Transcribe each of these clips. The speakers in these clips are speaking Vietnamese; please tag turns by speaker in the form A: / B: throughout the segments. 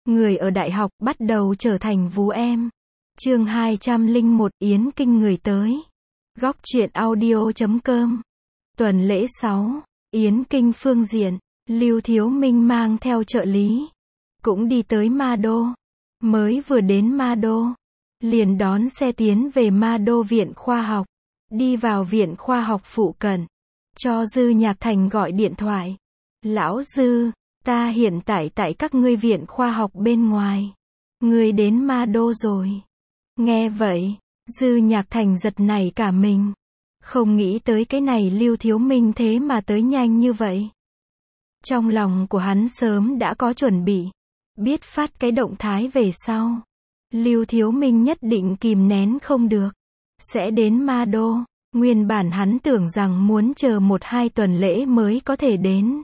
A: Người ở đại học bắt đầu trở thành vú em. Chương 201 Yến Kinh người tới. Góc truyện audio.com. Tuần lễ 6, Yến Kinh phương diện, Lưu Thiếu Minh mang theo trợ lý, cũng đi tới Ma Đô. Mới vừa đến Ma Đô, liền đón xe tiến về Ma Đô Viện Khoa học. Đi vào Viện Khoa học phụ cận, cho Dư Nhạc Thành gọi điện thoại. Lão Dư, ta hiện tại tại các ngươi Viện Khoa học bên ngoài. Ngươi đến Ma Đô rồi. Nghe vậy, Dư Nhạc Thành giật nảy cả mình. Không nghĩ tới cái này Lưu Thiếu Minh thế mà tới nhanh như vậy. Trong lòng của hắn sớm đã có chuẩn bị. Biết phát cái động thái về sau. Lưu Thiếu Minh nhất định kìm nén không được. Sẽ đến Ma Đô. Nguyên bản hắn tưởng rằng muốn chờ 1-2 tuần lễ mới có thể đến.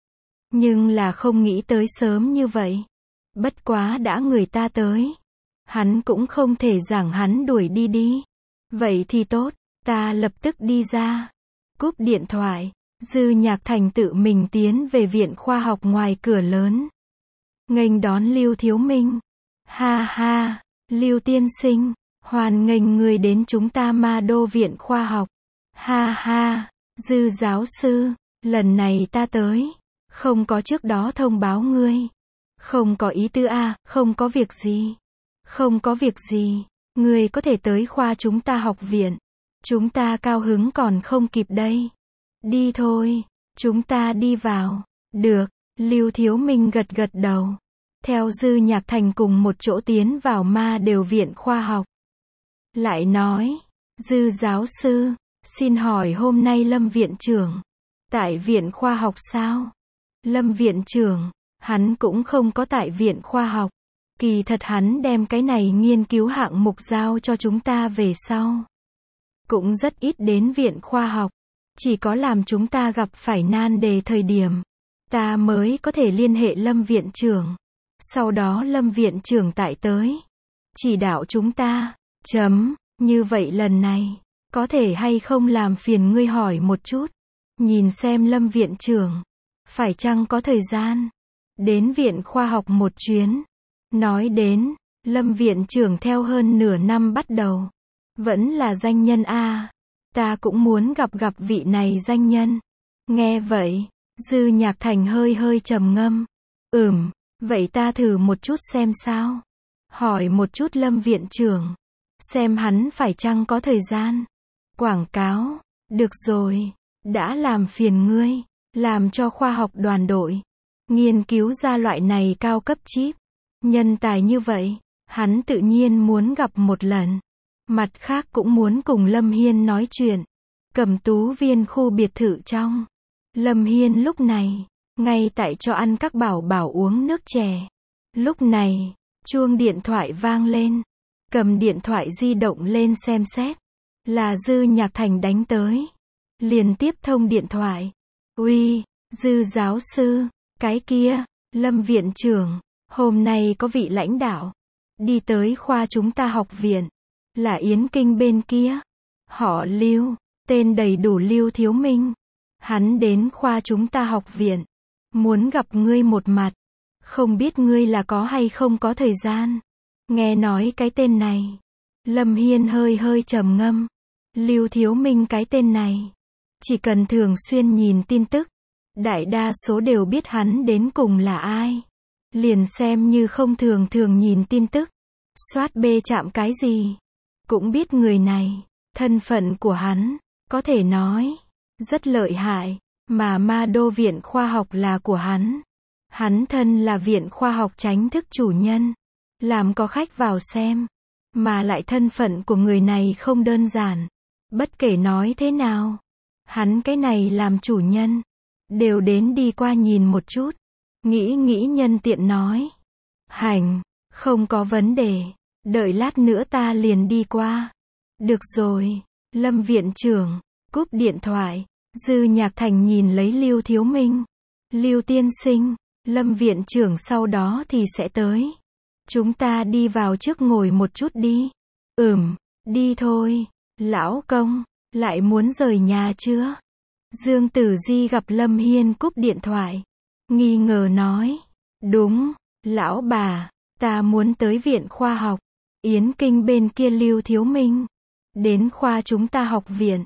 A: Nhưng là không nghĩ tới sớm như vậy. Bất quá đã người ta tới. Hắn cũng không thể giảng hắn đuổi đi. Vậy thì tốt, ta lập tức đi ra. Cúp điện thoại, Dư Nhạc Thành tự mình tiến về Viện Khoa học ngoài cửa lớn. Nghênh đón Lưu Thiếu Minh. Ha ha, Lưu tiên sinh, hoan nghênh người đến chúng ta Ma Đô Viện Khoa học. Ha ha, Dư giáo sư, lần này ta tới, không có trước đó thông báo ngươi. Không có ý tư a, không có việc gì. Không có việc gì, ngươi có thể tới khoa chúng ta học viện. Chúng ta cao hứng còn không kịp đây. Đi thôi, chúng ta đi vào. Được, Lưu Thiếu Minh gật đầu. Theo Dư Nhạc Thành cùng một chỗ tiến vào Ma Đều Viện Khoa học. Lại nói, Dư giáo sư, xin hỏi hôm nay Lâm viện trưởng tại Viện Khoa học sao? Lâm viện trưởng, hắn cũng không có tại Viện Khoa học. Kỳ thật hắn đem cái này nghiên cứu hạng mục giao cho chúng ta về sau. Cũng rất ít đến Viện Khoa học. Chỉ có làm chúng ta gặp phải nan đề thời điểm, ta mới có thể liên hệ Lâm viện trưởng. Sau đó Lâm viện trưởng tại tới. Chỉ đạo chúng ta. Như vậy lần này, có thể hay không làm phiền ngươi hỏi một chút. Nhìn xem Lâm viện trưởng, phải chăng có thời gian đến Viện Khoa học một chuyến. Nói đến, Lâm viện trưởng theo hơn nửa năm bắt đầu, vẫn là danh nhân a. Ta cũng muốn gặp vị này danh nhân. Nghe vậy, Dư Nhạc Thành hơi trầm ngâm. Vậy ta thử một chút xem sao. Hỏi một chút Lâm viện trưởng, xem hắn phải chăng có thời gian. Quảng cáo, được rồi, đã làm phiền ngươi, làm cho khoa học đoàn đội nghiên cứu ra loại này cao cấp chip. Nhân tài như vậy, hắn tự nhiên muốn gặp một lần. Mặt khác cũng muốn cùng Lâm Hiên nói chuyện. Cẩm Tú Viên khu biệt thự trong. Lâm Hiên lúc này, ngay tại cho ăn các bảo bảo uống nước chè. Lúc này, chuông điện thoại vang lên. Cầm điện thoại di động lên xem xét. Là Dư Nhạc Thành đánh tới. Liền tiếp thông điện thoại. Uy, Dư giáo sư, cái kia, Lâm viện trưởng. Hôm nay có vị lãnh đạo đi tới khoa chúng ta học viện, là Yến Kinh bên kia. Họ Lưu, tên đầy đủ Lưu Thiếu Minh. Hắn đến khoa chúng ta học viện, muốn gặp ngươi một mặt. Không biết ngươi là có hay không có thời gian. Nghe nói cái tên này, Lâm Hiên hơi trầm ngâm. Lưu Thiếu Minh cái tên này, chỉ cần thường xuyên nhìn tin tức, đại đa số đều biết hắn đến cùng là ai. Liền xem như không thường nhìn tin tức, soát bê chạm cái gì, cũng biết người này, thân phận của hắn, có thể nói, rất lợi hại, mà Ma Đô Viện Khoa học là của hắn. Hắn thân là Viện Khoa học chính thức chủ nhân, làm có khách vào xem, mà lại thân phận của người này không đơn giản. Bất kể nói thế nào, hắn cái này làm chủ nhân, đều đến đi qua nhìn một chút. Nghĩ nhân tiện nói. Hành, không có vấn đề, đợi lát nữa ta liền đi qua. Được rồi, Lâm viện trưởng, cúp điện thoại, Dư Nhạc Thành nhìn lấy Lưu Thiếu Minh. Lưu tiên sinh, Lâm viện trưởng sau đó thì sẽ tới. Chúng ta đi vào trước ngồi một chút đi. Đi thôi, lão công, lại muốn rời nhà chưa? Dương Tử Di gặp Lâm Hiên cúp điện thoại. Nghi ngờ nói. Đúng, lão bà, Ta muốn tới viện khoa học. Yến Kinh bên kia Lưu Thiếu Minh. Đến khoa chúng ta học viện.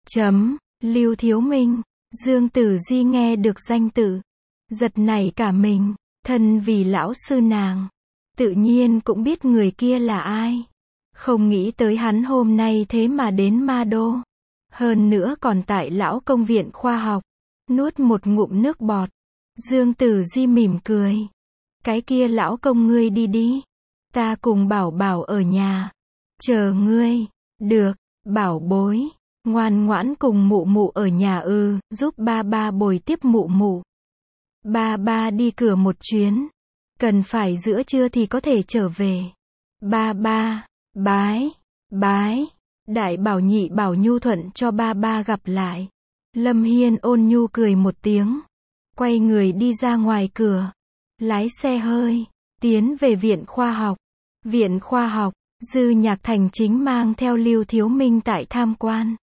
A: Lưu Thiếu Minh. Dương Tử Di nghe được danh tự. Giật nảy cả mình. Thân vì lão sư nàng. Tự nhiên cũng biết người kia là ai. Không nghĩ tới hắn hôm nay thế mà đến Ma Đô. Hơn nữa còn tại lão công viện khoa học. Nuốt một ngụm nước bọt. Dương Tử Di mỉm cười. Cái kia lão công ngươi đi đi. Ta cùng Bảo Bảo ở nhà. Chờ ngươi. Được, bảo bối. Ngoan ngoãn cùng mụ mụ ở nhà giúp ba ba bồi tiếp mụ mụ. Ba ba đi cửa một chuyến. Cần phải giữa trưa thì có thể trở về. Ba ba, bái, bái. Đại bảo nhị bảo nhu thuận cho ba ba gặp lại. Lâm Hiên ôn nhu cười một tiếng. Quay người đi ra ngoài cửa. Lái xe hơi. Tiến về viện khoa học. Viện khoa học. Dư Nhạc Thành chính mang theo Lưu Thiếu Minh tại tham quan.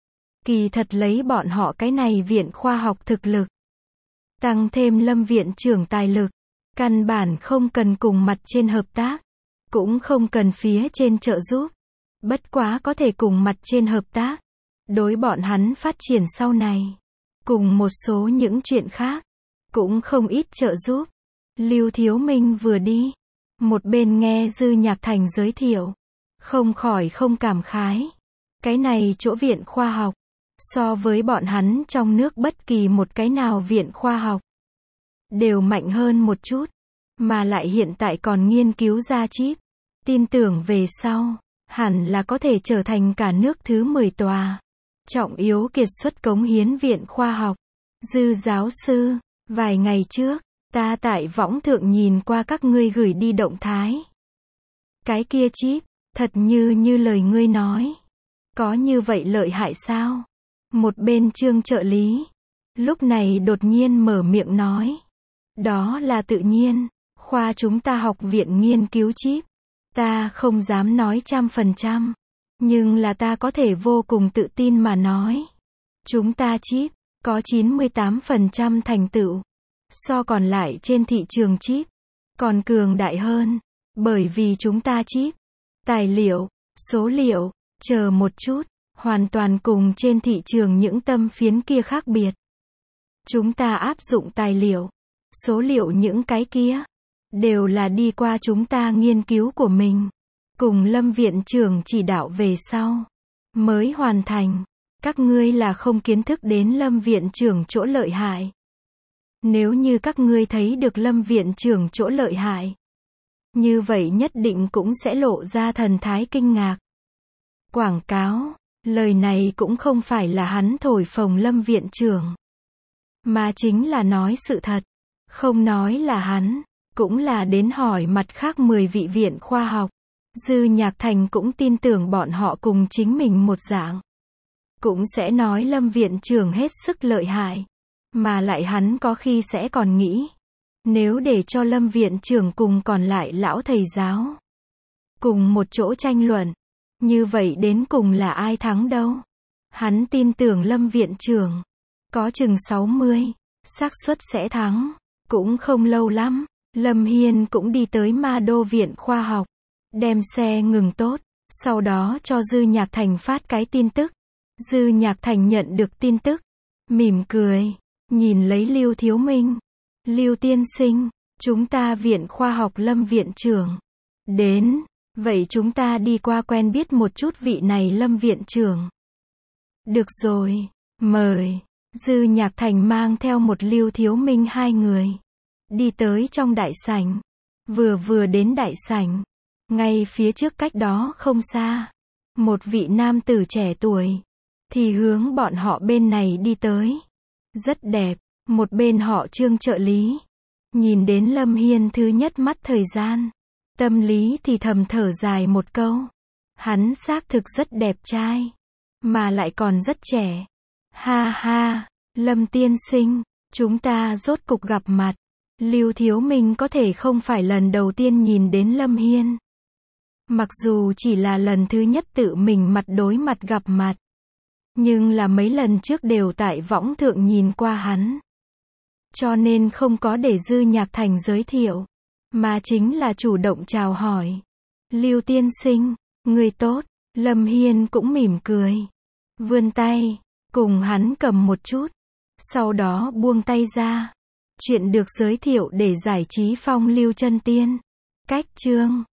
A: Kỳ thật lấy bọn họ cái này viện khoa học thực lực. Tăng thêm Lâm viện trưởng tài lực. Căn bản không cần cùng mặt trên hợp tác. Cũng không cần phía trên trợ giúp. Bất quá có thể cùng mặt trên hợp tác. Đối bọn hắn phát triển sau này. Cùng một số những chuyện khác. Cũng không ít trợ giúp. Lưu Thiếu Minh vừa đi. Một bên nghe Dư Nhạc Thành giới thiệu. Không khỏi không cảm khái. Cái này chỗ viện khoa học. So với bọn hắn trong nước bất kỳ một cái nào viện khoa học. Đều mạnh hơn một chút. Mà lại hiện tại còn nghiên cứu ra chip. Tin tưởng về sau. Hẳn là có thể trở thành cả nước thứ 10 tòa. Trọng yếu kiệt xuất cống hiến viện khoa học. Dư giáo sư. Vài ngày trước. Ta tại võng thượng nhìn qua các ngươi gửi đi động thái. Cái kia chip. Thật như lời ngươi nói. Có như vậy lợi hại sao? Một bên Trương trợ lý. Lúc này đột nhiên mở miệng nói. Đó là tự nhiên. Khoa chúng ta học viện nghiên cứu chip. Ta không dám nói 100%. Nhưng là ta có thể vô cùng tự tin mà nói. Chúng ta chip. Có 98% thành tựu. So còn lại trên thị trường chip. Còn cường đại hơn. Bởi vì chúng ta chip. Tài liệu. Số liệu. Chờ một chút. Hoàn toàn cùng trên thị trường những tâm phiến kia khác biệt. Chúng ta áp dụng tài liệu. Số liệu những cái kia. Đều là đi qua chúng ta nghiên cứu của mình. Cùng Lâm viện trưởng chỉ đạo về sau. Mới hoàn thành. Các ngươi là không kiến thức đến Lâm viện trưởng chỗ lợi hại. Nếu như các ngươi thấy được Lâm viện trưởng chỗ lợi hại. Như vậy nhất định cũng sẽ lộ ra thần thái kinh ngạc. Quảng cáo. Lời này cũng không phải là hắn thổi phồng Lâm viện trưởng. Mà chính là nói sự thật. Không nói là hắn. Cũng là đến hỏi mặt khác 10 vị viện khoa học. Dư Nhạc Thành cũng tin tưởng bọn họ cùng chính mình một dạng. Cũng sẽ nói Lâm viện trưởng hết sức lợi hại. Mà lại hắn có khi sẽ còn nghĩ. Nếu để cho Lâm viện trưởng cùng còn lại lão thầy giáo. Cùng một chỗ tranh luận. Như vậy đến cùng là ai thắng đâu? Hắn tin tưởng Lâm viện trưởng. Có chừng 60. Xác suất sẽ thắng. Cũng không lâu lắm. Lâm Hiên cũng đi tới Ma Đô viện khoa học. Đem xe ngừng tốt. Sau đó cho Dư Nhạc Thành phát cái tin tức. Dư Nhạc Thành nhận được tin tức. Mỉm cười. Nhìn lấy Lưu Thiếu Minh. Lưu tiên sinh. Chúng ta viện khoa học Lâm viện trưởng. Đến. Vậy chúng ta đi qua quen biết một chút vị này Lâm viện trưởng. Được rồi. Mời. Dư Nhạc Thành mang theo một Lưu Thiếu Minh hai người. Đi tới trong đại sảnh. Vừa đến đại sảnh. Ngay phía trước cách đó không xa. Một vị nam tử trẻ tuổi. Thì hướng bọn họ bên này đi tới. Rất đẹp. Một bên họ Trương trợ lý. Nhìn đến Lâm Hiên thứ nhất mắt thời gian. Tâm lý thì thầm thở dài một câu. Hắn xác thực rất đẹp trai. Mà lại còn rất trẻ. Ha ha. Lâm tiên sinh. Chúng ta rốt cục gặp mặt. Lưu Thiếu Minh có thể không phải lần đầu tiên nhìn đến Lâm Hiên. Mặc dù chỉ là lần thứ nhất tự mình mặt đối mặt gặp mặt. Nhưng là mấy lần trước đều tại võng thượng nhìn qua hắn. Cho nên không có để Dư Nhạc Thành giới thiệu. mà chính là chủ động chào hỏi. Lưu tiên sinh, người tốt. Lâm Hiên cũng mỉm cười, vươn tay, cùng hắn cầm một chút, sau đó buông tay ra. Chuyện được giới thiệu để giải trí phong lưu chân tiên. Cách chương